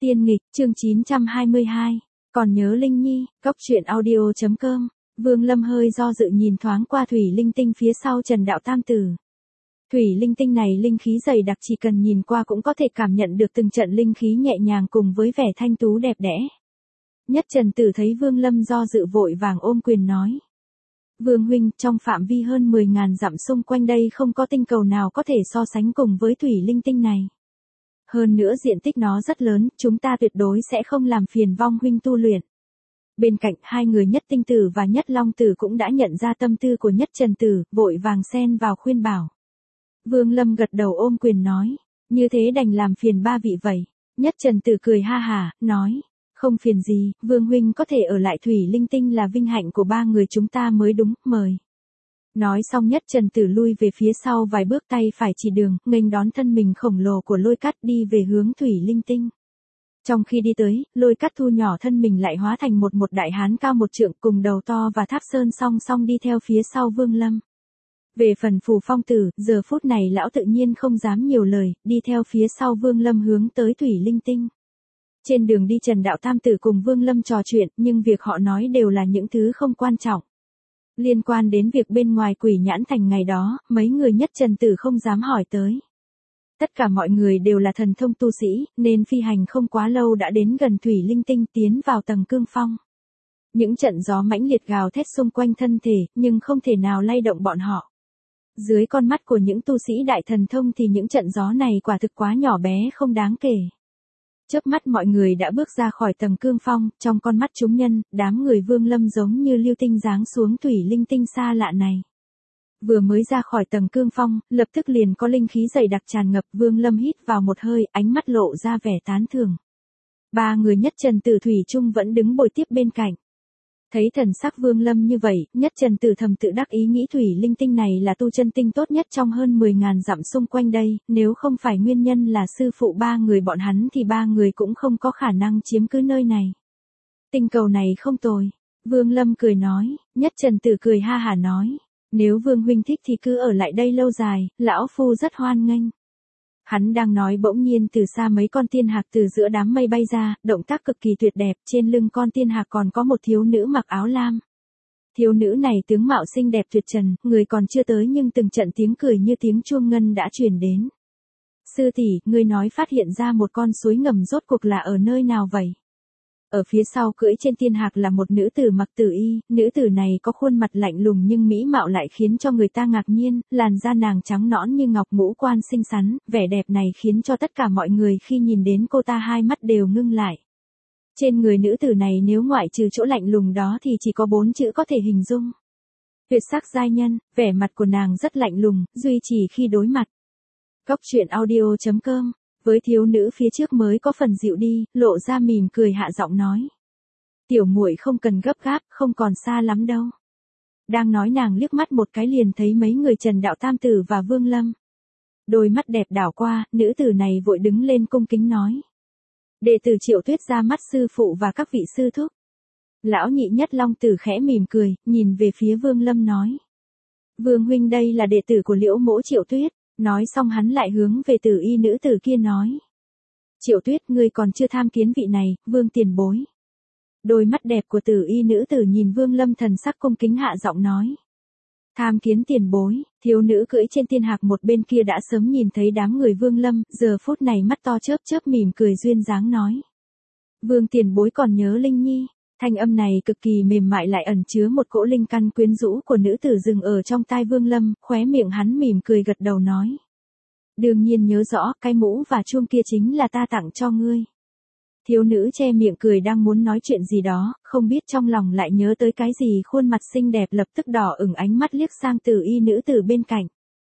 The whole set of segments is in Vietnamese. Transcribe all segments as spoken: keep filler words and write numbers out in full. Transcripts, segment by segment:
Tiên nghịch, chương chín trăm hai mươi hai. Còn nhớ Linh Nhi, cốc truyện audio chấm com. Vương Lâm hơi do dự nhìn thoáng qua thủy linh tinh phía sau Trần Đạo Tam Tử. Thủy linh tinh này linh khí dày đặc, chỉ cần nhìn qua cũng có thể cảm nhận được từng trận linh khí nhẹ nhàng cùng với vẻ thanh tú đẹp đẽ. Nhất Trần Tử thấy Vương Lâm do dự vội vàng ôm quyền nói: Vương huynh, trong phạm vi hơn mười ngàn dặm xung quanh đây không có tinh cầu nào có thể so sánh cùng với thủy linh tinh này. Hơn nữa diện tích nó rất lớn, chúng ta tuyệt đối sẽ không làm phiền vong huynh tu luyện. Bên cạnh, hai người Nhất Tinh Tử và Nhất Long Tử cũng đã nhận ra tâm tư của Nhất Trần Tử, vội vàng xen vào khuyên bảo. Vương Lâm gật đầu ôm quyền nói: như thế đành làm phiền ba vị vậy. Nhất Trần Tử cười ha hả, nói: không phiền gì, Vương huynh có thể ở lại thủy linh tinh là vinh hạnh của ba người chúng ta mới đúng, mời. Nói xong Nhất Trần Tử lui về phía sau vài bước, tay phải chỉ đường, nghênh đón thân mình khổng lồ của Lôi Cát đi về hướng thủy linh tinh. Trong khi đi tới, Lôi Cát thu nhỏ thân mình lại hóa thành một một đại hán cao một trượng cùng đầu to và Tháp Sơn song song đi theo phía sau Vương Lâm. Về phần Phù Phong Tử, giờ phút này lão tự nhiên không dám nhiều lời, đi theo phía sau Vương Lâm hướng tới thủy linh tinh. Trên đường đi Trần Đạo Tam Tử cùng Vương Lâm trò chuyện, nhưng việc họ nói đều là những thứ không quan trọng. Liên quan đến việc bên ngoài Quỷ Nhãn Thành ngày đó, mấy người Nhất Trần Tử không dám hỏi tới. Tất cả mọi người đều là thần thông tu sĩ, nên phi hành không quá lâu đã đến gần thủy linh tinh, tiến vào tầng cương phong. Những trận gió mãnh liệt gào thét xung quanh thân thể, nhưng không thể nào lay động bọn họ. Dưới con mắt của những tu sĩ đại thần thông thì những trận gió này quả thực quá nhỏ bé không đáng kể. Chớp mắt mọi người đã bước ra khỏi tầng cương phong, trong con mắt chúng nhân, đám người Vương Lâm giống như lưu tinh giáng xuống thủy linh tinh xa lạ này. Vừa mới ra khỏi tầng cương phong, lập tức liền có linh khí dày đặc tràn ngập, Vương Lâm hít vào một hơi, ánh mắt lộ ra vẻ tán thưởng. Ba người Nhất Trần Tử thủy chung vẫn đứng bồi tiếp bên cạnh. Thấy thần sắc Vương Lâm như vậy, Nhất Trần Tử thầm tự đắc ý nghĩ thủy linh tinh này là tu chân tinh tốt nhất trong hơn mười ngàn dặm xung quanh đây, nếu không phải nguyên nhân là sư phụ ba người bọn hắn thì ba người cũng không có khả năng chiếm cứ nơi này. Tinh cầu này không tồi. Vương Lâm cười nói. Nhất Trần Tử cười ha hả nói: nếu Vương huynh thích thì cứ ở lại đây lâu dài, lão phu rất hoan nghênh. Hắn đang nói bỗng nhiên từ xa mấy con tiên hạc từ giữa đám mây bay ra, động tác cực kỳ tuyệt đẹp, trên lưng con tiên hạc còn có một thiếu nữ mặc áo lam. Thiếu nữ này tướng mạo xinh đẹp tuyệt trần, người còn chưa tới nhưng từng trận tiếng cười như tiếng chuông ngân đã truyền đến. Sư tỷ, ngươi nói phát hiện ra một con suối ngầm rốt cuộc là ở nơi nào vậy? Ở phía sau cưỡi trên tiên hạc là một nữ tử mặc tử y, nữ tử này có khuôn mặt lạnh lùng nhưng mỹ mạo lại khiến cho người ta ngạc nhiên, làn da nàng trắng nõn như ngọc, ngũ quan xinh xắn, vẻ đẹp này khiến cho tất cả mọi người khi nhìn đến cô ta hai mắt đều ngưng lại. Trên người nữ tử này nếu ngoại trừ chỗ lạnh lùng đó thì chỉ có bốn chữ có thể hình dung: tuyệt sắc giai nhân. Vẻ mặt của nàng rất lạnh lùng, duy trì khi đối mặt. Cốc truyện audio chấm com. Với thiếu nữ phía trước mới có phần dịu đi, lộ ra mỉm cười hạ giọng nói: tiểu muội không cần gấp gáp, không còn xa lắm đâu. Đang nói nàng liếc mắt một cái liền thấy mấy người Trần Đạo Tam Tử và Vương Lâm. Đôi mắt đẹp đảo qua, nữ tử này vội đứng lên cung kính nói: đệ tử Triệu Tuyết ra mắt sư phụ và các vị sư thúc. Lão nhị Nhất Long Tử khẽ mỉm cười, nhìn về phía Vương Lâm nói: Vương huynh, đây là đệ tử của Liễu mỗ Triệu Tuyết. Nói xong hắn lại hướng về tử y nữ tử kia nói: Triệu Tuyết, ngươi còn chưa tham kiến vị này, Vương tiền bối. Đôi mắt đẹp của tử y nữ tử nhìn Vương Lâm thần sắc cung kính hạ giọng nói: tham kiến tiền bối. Thiếu nữ cưỡi trên tiên hạc một bên kia đã sớm nhìn thấy đám người Vương Lâm, giờ phút này mắt to chớp chớp mỉm cười duyên dáng nói: Vương tiền bối còn nhớ Linh Nhi. Thanh âm này cực kỳ mềm mại lại ẩn chứa một cỗ linh căn quyến rũ của nữ tử dừng ở trong tai Vương Lâm, khóe miệng hắn mỉm cười gật đầu nói: đương nhiên nhớ rõ, cái mũ và chuông kia chính là ta tặng cho ngươi. Thiếu nữ che miệng cười đang muốn nói chuyện gì đó, không biết trong lòng lại nhớ tới cái gì, khuôn mặt xinh đẹp lập tức đỏ ửng, ánh mắt liếc sang tử y nữ tử bên cạnh.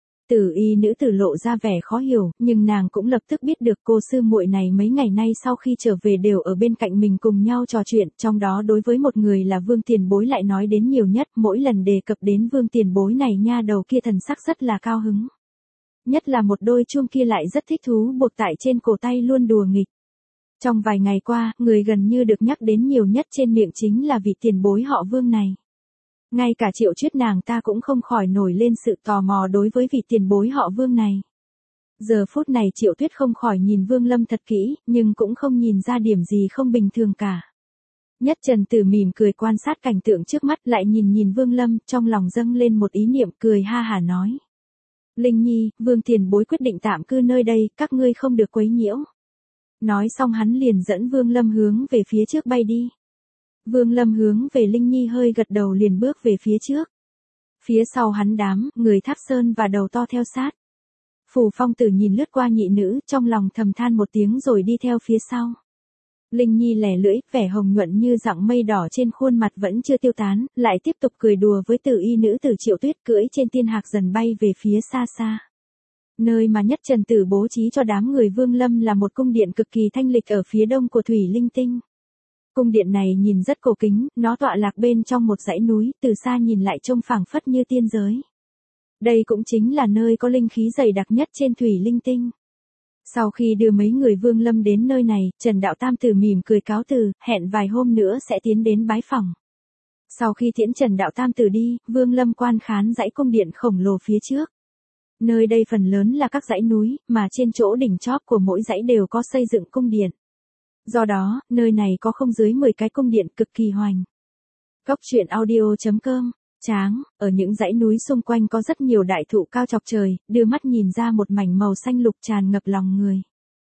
Tử y nữ tử lộ ra vẻ khó hiểu, nhưng nàng cũng lập tức biết được cô sư muội này mấy ngày nay sau khi trở về đều ở bên cạnh mình cùng nhau trò chuyện, trong đó đối với một người là Vương tiền bối lại nói đến nhiều nhất, mỗi lần đề cập đến Vương tiền bối này nha đầu kia thần sắc rất là cao hứng. Nhất là một đôi chuông kia lại rất thích thú buộc tại trên cổ tay luôn đùa nghịch. Trong vài ngày qua, người gần như được nhắc đến nhiều nhất trên miệng chính là vị tiền bối họ Vương này. Ngay cả Triệu Tuyết nàng ta cũng không khỏi nổi lên sự tò mò đối với vị tiền bối họ Vương này. Giờ phút này Triệu Tuyết không khỏi nhìn Vương Lâm thật kỹ, nhưng cũng không nhìn ra điểm gì không bình thường cả. Nhất Trần Tử mỉm cười quan sát cảnh tượng trước mắt, lại nhìn nhìn Vương Lâm, trong lòng dâng lên một ý niệm, cười ha hả nói. Linh Nhi, Vương tiền bối quyết định tạm cư nơi đây, các ngươi không được quấy nhiễu. Nói xong hắn liền dẫn Vương Lâm hướng về phía trước bay đi. Vương Lâm hướng về Linh Nhi hơi gật đầu liền bước về phía trước. Phía sau hắn đám, người Tháp Sơn và đầu to theo sát. Phù Phong Tử nhìn lướt qua nhị nữ, trong lòng thầm than một tiếng rồi đi theo phía sau. Linh Nhi lẻ lưỡi, vẻ hồng nhuận như dạng mây đỏ trên khuôn mặt vẫn chưa tiêu tán, lại tiếp tục cười đùa với Tử y nữ Tử Triệu Tuyết, cưỡi trên tiên hạc dần bay về phía xa xa. Nơi mà Nhất Trần Tử bố trí cho đám người Vương Lâm là một cung điện cực kỳ thanh lịch ở phía đông của Thủy Linh Tinh. Cung điện này nhìn rất cổ kính, nó tọa lạc bên trong một dãy núi, từ xa nhìn lại trông phảng phất như tiên giới. Đây cũng chính là nơi có linh khí dày đặc nhất trên Thủy Linh Tinh. Sau khi đưa mấy người Vương Lâm đến nơi này, Trần Đạo Tam Tử mỉm cười cáo từ, hẹn vài hôm nữa sẽ tiến đến bái phỏng. Sau khi tiễn Trần Đạo Tam Tử đi, Vương Lâm quan khán dãy cung điện khổng lồ phía trước. Nơi đây phần lớn là các dãy núi, mà trên chỗ đỉnh chóp của mỗi dãy đều có xây dựng cung điện. Do đó, nơi này có không dưới mười cái cung điện cực kỳ hoành. Góc truyện audio chấm com. Tráng, ở những dãy núi xung quanh có rất nhiều đại thụ cao chọc trời, đưa mắt nhìn ra một mảnh màu xanh lục tràn ngập lòng người.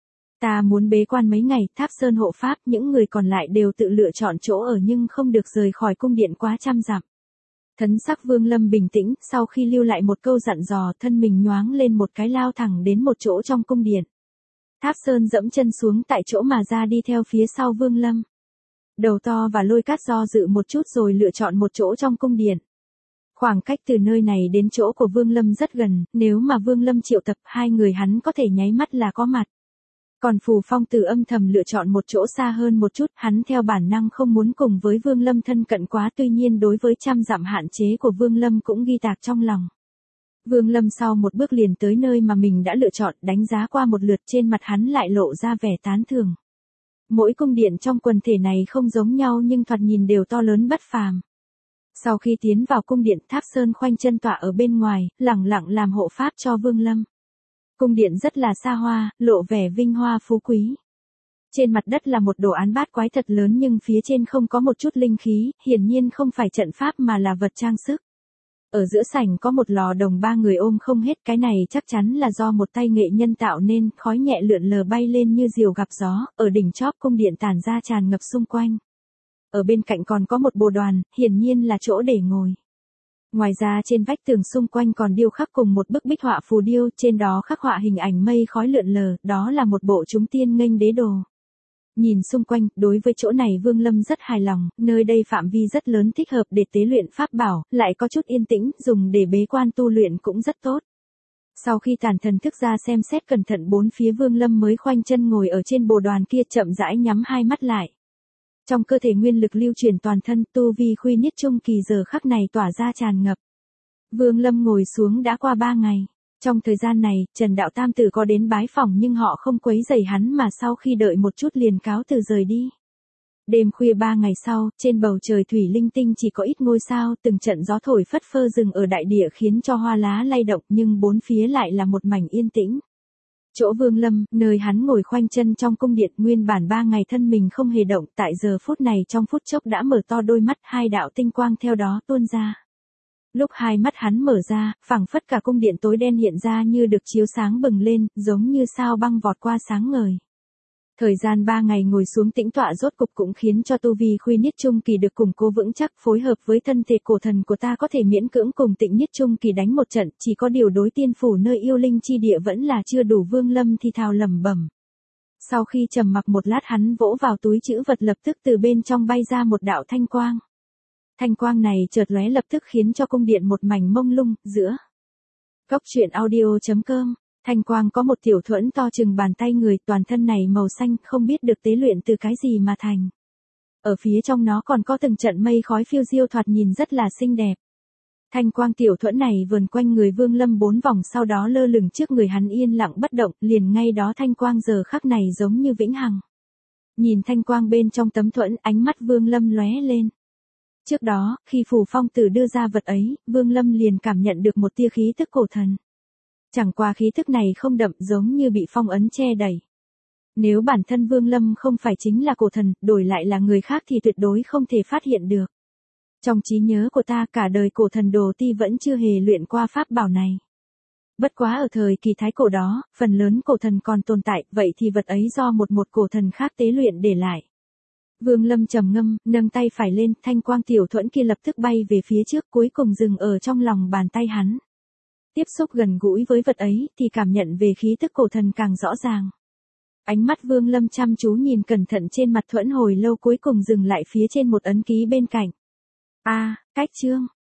Ta muốn bế quan mấy ngày, Tháp Sơn hộ pháp, những người còn lại đều tự lựa chọn chỗ ở nhưng không được rời khỏi cung điện quá trăm dặm. Thấn sắc Vương Lâm bình tĩnh, sau khi lưu lại một câu dặn dò, thân mình nhoáng lên một cái lao thẳng đến một chỗ trong cung điện. Tháp Sơn dẫm chân xuống tại chỗ mà ra đi theo phía sau Vương Lâm. Đầu to và Lôi Cát do dự một chút rồi lựa chọn một chỗ trong cung điện. Khoảng cách từ nơi này đến chỗ của Vương Lâm rất gần, nếu mà Vương Lâm triệu tập hai người hắn có thể nháy mắt là có mặt. Còn Phù Phong Tử âm thầm lựa chọn một chỗ xa hơn một chút, hắn theo bản năng không muốn cùng với Vương Lâm thân cận quá, tuy nhiên đối với trăm dặm hạn chế của Vương Lâm cũng ghi tạc trong lòng. Vương Lâm sau một bước liền tới nơi mà mình đã lựa chọn, đánh giá qua một lượt, trên mặt hắn lại lộ ra vẻ tán thưởng. Mỗi cung điện trong quần thể này không giống nhau nhưng thoạt nhìn đều to lớn bất phàm. Sau khi tiến vào cung điện, Tháp Sơn khoanh chân tọa ở bên ngoài, lẳng lặng làm hộ pháp cho Vương Lâm. Cung điện rất là xa hoa, lộ vẻ vinh hoa phú quý. Trên mặt đất là một đồ án bát quái thật lớn nhưng phía trên không có một chút linh khí, hiển nhiên không phải trận pháp mà là vật trang sức. Ở giữa sảnh có một lò đồng ba người ôm không hết, cái này chắc chắn là do một tay nghệ nhân tạo nên, khói nhẹ lượn lờ bay lên như diều gặp gió, ở đỉnh chóp cung điện tản ra tràn ngập xung quanh. Ở bên cạnh còn có một bồ đoàn, hiển nhiên là chỗ để ngồi. Ngoài ra trên vách tường xung quanh còn điêu khắc cùng một bức bích họa phù điêu, trên đó khắc họa hình ảnh mây khói lượn lờ, đó là một bộ chúng tiên nghênh đế đồ. Nhìn xung quanh, đối với chỗ này Vương Lâm rất hài lòng, nơi đây phạm vi rất lớn thích hợp để tế luyện pháp bảo, lại có chút yên tĩnh, dùng để bế quan tu luyện cũng rất tốt. Sau khi tản thần thức ra xem xét cẩn thận bốn phía, Vương Lâm mới khoanh chân ngồi ở trên bồ đoàn kia, chậm rãi nhắm hai mắt lại. Trong cơ thể nguyên lực lưu truyền toàn thân, tu vi Khuy Niết Trung Kỳ giờ khắc này tỏa ra tràn ngập. Vương Lâm ngồi xuống đã qua ba ngày. Trong thời gian này, Trần Đạo Tam Tử có đến bái phỏng nhưng họ không quấy rầy hắn mà sau khi đợi một chút liền cáo từ rời đi. Đêm khuya ba ngày sau, trên bầu trời Thủy Linh Tinh chỉ có ít ngôi sao, từng trận gió thổi phất phơ rừng ở đại địa khiến cho hoa lá lay động nhưng bốn phía lại là một mảnh yên tĩnh. Chỗ Vương Lâm, nơi hắn ngồi khoanh chân trong cung điện, nguyên bản ba ngày thân mình không hề động, tại giờ phút này trong phút chốc đã mở to đôi mắt, hai đạo tinh quang theo đó tuôn ra. Lúc hai mắt hắn mở ra, phảng phất cả cung điện tối đen hiện ra như được chiếu sáng bừng lên, giống như sao băng vọt qua sáng ngời. Thời gian ba ngày ngồi xuống tĩnh tọa rốt cục cũng khiến cho tu vi Khuy Niết Trung Kỳ được củng cố vững chắc, phối hợp với thân thể cổ thần của ta có thể miễn cưỡng cùng Tịnh Niết Trung Kỳ đánh một trận, chỉ có điều đối tiên phủ nơi yêu linh chi địa vẫn là chưa đủ. Vương Lâm thì thào lẩm bẩm. Sau khi trầm mặc một lát, hắn vỗ vào túi trữ vật, lập tức từ bên trong bay ra một đạo thanh quang. Thanh quang này chợt lóe lập tức khiến cho cung điện một mảnh mông lung, giữa. Góc truyện audio chấm com. Thanh quang có một tiểu thuẫn to chừng bàn tay người, toàn thân này màu xanh, không biết được tế luyện từ cái gì mà thành. Ở phía trong nó còn có từng trận mây khói phiêu diêu, thoạt nhìn rất là xinh đẹp. Thanh quang tiểu thuẫn này vờn quanh người Vương Lâm bốn vòng, sau đó lơ lửng trước người hắn yên lặng bất động, liền ngay đó thanh quang giờ khắc này giống như vĩnh hằng. Nhìn thanh quang bên trong tấm thuẫn, ánh mắt Vương Lâm lóe lên. Trước đó, khi Phù Phong Tử đưa ra vật ấy, Vương Lâm liền cảm nhận được một tia khí tức cổ thần. Chẳng qua khí thức này không đậm, giống như bị phong ấn che đẩy. Nếu bản thân Vương Lâm không phải chính là cổ thần, đổi lại là người khác thì tuyệt đối không thể phát hiện được. Trong trí nhớ của ta, cả đời cổ thần Đồ Ti vẫn chưa hề luyện qua pháp bảo này. Bất quá ở thời kỳ thái cổ đó, phần lớn cổ thần còn tồn tại, vậy thì vật ấy do một một cổ thần khác tế luyện để lại. Vương Lâm trầm ngâm, nâng tay phải lên, thanh quang tiểu thuẫn kia lập tức bay về phía trước, cuối cùng dừng ở trong lòng bàn tay hắn. Tiếp xúc gần gũi với vật ấy, thì cảm nhận về khí tức cổ thần càng rõ ràng. Ánh mắt Vương Lâm chăm chú nhìn cẩn thận trên mặt thuẫn hồi lâu, cuối cùng dừng lại phía trên một ấn ký bên cạnh. A, cách chương,